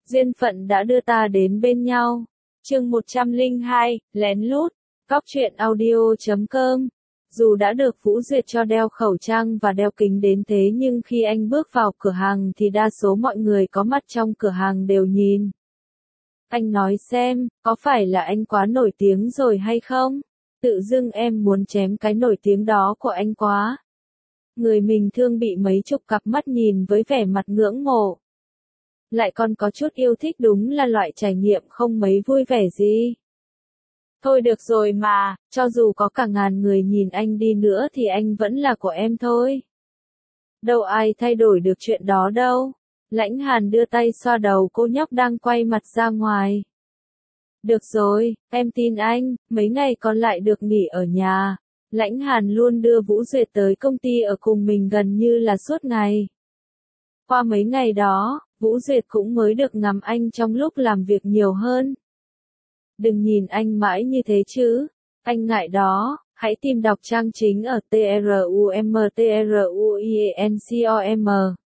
Duyên phận đã đưa ta đến bên nhau. Chương 102, lén lút. Góc truyện audio.com. Dù đã được Vũ Duyệt cho đeo khẩu trang và đeo kính đến thế nhưng khi anh bước vào cửa hàng thì đa số mọi người có mặt trong cửa hàng đều nhìn. Anh nói xem, có phải là anh quá nổi tiếng rồi hay không? Tự dưng em muốn chém cái nổi tiếng đó của anh quá. Người mình thương bị mấy chục cặp mắt nhìn với vẻ mặt ngưỡng mộ. Lại còn có chút yêu thích, đúng là loại trải nghiệm không mấy vui vẻ gì. Thôi được rồi mà, cho dù có cả ngàn người nhìn anh đi nữa thì anh vẫn là của em thôi. Đâu ai thay đổi được chuyện đó đâu. Lãnh Hàn đưa tay xoa đầu cô nhóc đang quay mặt ra ngoài. Được rồi, em tin anh, mấy ngày còn lại được nghỉ ở nhà. Lãnh Hàn luôn đưa Vũ Duyệt tới công ty ở cùng mình gần như là suốt ngày. Qua mấy ngày đó, Vũ Duyệt cũng mới được ngắm anh trong lúc làm việc nhiều hơn. Đừng nhìn anh mãi như thế chứ, anh ngại đó, hãy tìm đọc trang chính ở TRUMTRUIENCOM.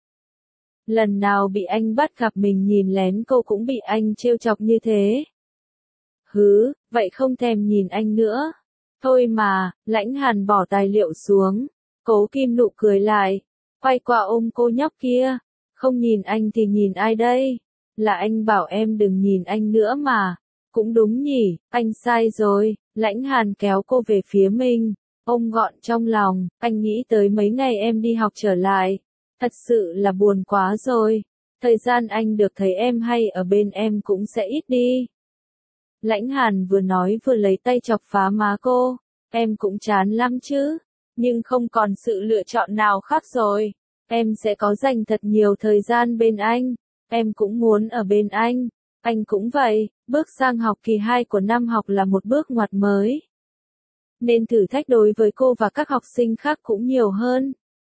Lần nào bị anh bắt gặp mình nhìn lén cô cũng bị anh trêu chọc như thế. Hứ, vậy không thèm nhìn anh nữa. Thôi mà, Lãnh Hàn bỏ tài liệu xuống, Cố Kim Nụ cười lại, quay qua ôm cô nhóc kia. Không nhìn anh thì nhìn ai đây? Là anh bảo em đừng nhìn anh nữa mà. Cũng đúng nhỉ, anh sai rồi. Lãnh Hàn kéo cô về phía mình, ôm gọn trong lòng. Anh nghĩ tới mấy ngày em đi học trở lại. Thật sự là buồn quá rồi. Thời gian anh được thấy em hay ở bên em cũng sẽ ít đi. Lãnh Hàn vừa nói vừa lấy tay chọc phá má cô. Em cũng chán lắm chứ. Nhưng không còn sự lựa chọn nào khác rồi. Em sẽ có dành thật nhiều thời gian bên anh. Em cũng muốn ở bên anh. Anh cũng vậy. Bước sang học kỳ 2 của năm học là một bước ngoặt mới. Nên thử thách đối với cô và các học sinh khác cũng nhiều hơn.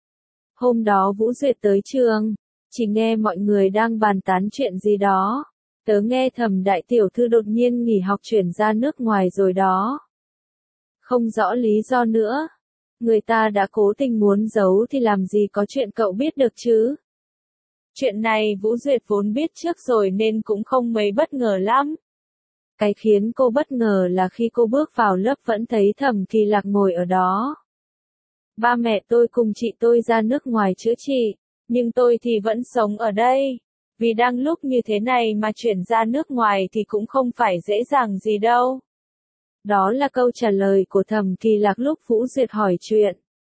Hôm đó Vũ Duyệt tới trường. Chỉ nghe mọi người đang bàn tán chuyện gì đó. Tớ nghe Thẩm đại tiểu thư đột nhiên nghỉ học chuyển ra nước ngoài rồi đó. Không rõ lý do nữa. Người ta đã cố tình muốn giấu thì làm gì có chuyện cậu biết được chứ. Chuyện này Vũ Duyệt vốn biết trước rồi nên cũng không mấy bất ngờ lắm. Cái khiến cô bất ngờ là khi cô bước vào lớp vẫn thấy Thẩm Kỳ Lạc ngồi ở đó. Ba mẹ tôi cùng chị tôi ra nước ngoài chữa trị, nhưng tôi thì vẫn sống ở đây. Vì đang lúc như thế này mà chuyển ra nước ngoài thì cũng không phải dễ dàng gì đâu. Đó là câu trả lời của Thẩm Kỳ Lạc lúc Vũ Duyệt hỏi chuyện.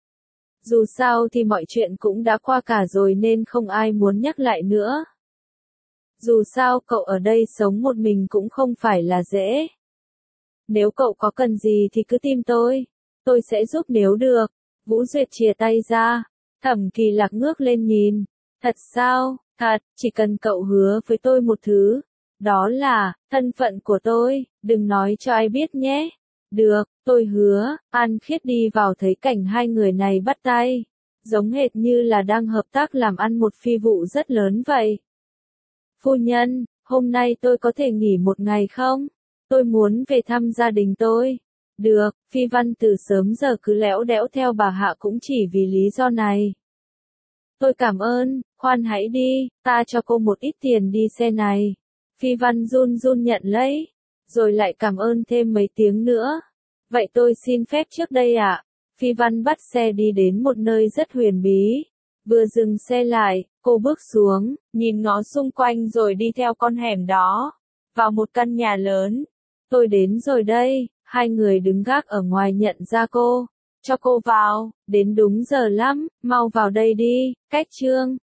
Dù sao thì mọi chuyện cũng đã qua cả rồi nên không ai muốn nhắc lại nữa. Dù sao cậu ở đây sống một mình cũng không phải là dễ. Nếu cậu có cần gì thì cứ tìm tôi sẽ giúp nếu được. Vũ Duyệt chìa tay ra. Thẩm Kỳ Lạc ngước lên nhìn. Thật sao? Thật, chỉ cần cậu hứa với tôi một thứ. Đó là, thân phận của tôi, đừng nói cho ai biết nhé. Được, tôi hứa. An Khiết đi vào thấy cảnh hai người này bắt tay. Giống hệt như là đang hợp tác làm ăn một phi vụ rất lớn vậy. Phu nhân, hôm nay tôi có thể nghỉ một ngày không? Tôi muốn về thăm gia đình tôi. Được, Phi Văn từ sớm giờ cứ lẽo đẽo theo bà Hạ cũng chỉ vì lý do này. Tôi cảm ơn, khoan hãy đi, ta cho cô một ít tiền đi xe này. Phi Văn run run nhận lấy, rồi lại cảm ơn thêm mấy tiếng nữa. Vậy tôi xin phép trước đây ạ. Phi Văn bắt xe đi đến một nơi rất huyền bí. Vừa dừng xe lại, cô bước xuống, nhìn ngó xung quanh rồi đi theo con hẻm đó. Vào một căn nhà lớn. Tôi đến rồi đây, hai người đứng gác ở ngoài nhận ra cô. Cho cô vào, đến đúng giờ lắm, mau vào đây đi, cách trương.